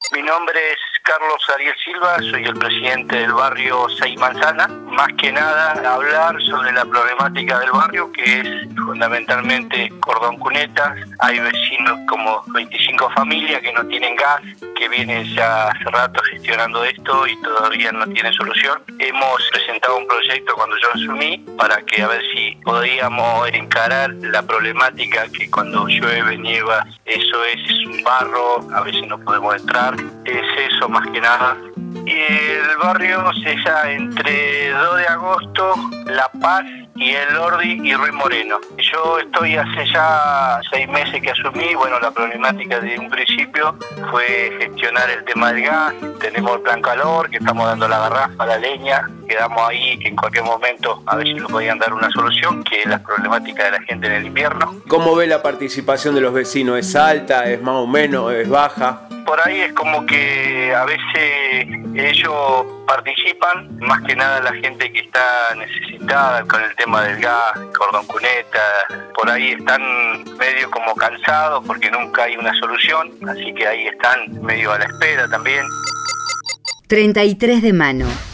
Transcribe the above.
Mi nombre es Carlos Ariel Silva, soy el presidente del barrio Seis Manzana. Más que nada hablar sobre la problemática del barrio, que es fundamentalmente cordón cuneta. Hay vecinos como 25 familias que no tienen gas, que vienen ya hace rato gestionando esto y todavía no tienen solución. Hemos presentado un proyecto cuando yo asumí para que a ver si podíamos encarar la problemática que cuando llueve, nieva, eso es un barro, a veces no podemos entrar. Es eso más que nada. Y el barrio se halla entre 2 de agosto, La Paz y El Ordi y Ruiz Moreno. Yo estoy hace ya 6 meses que asumí. Bueno, la problemática de un principio fue gestionar el tema del gas. Tenemos el plan calor, que estamos dando la garrafa, la leña. Quedamos ahí que en cualquier momento a ver si nos podían dar una solución, que es la problemática de la gente en el invierno. ¿Cómo ve la participación de los vecinos? ¿Es alta, es más o menos, es baja? Por ahí es como que a veces ellos participan, más que nada la gente que está necesitada con el tema del gas, cordón cuneta, por ahí están medio como cansados porque nunca hay una solución, así que ahí están medio a la espera también. 33 de mano.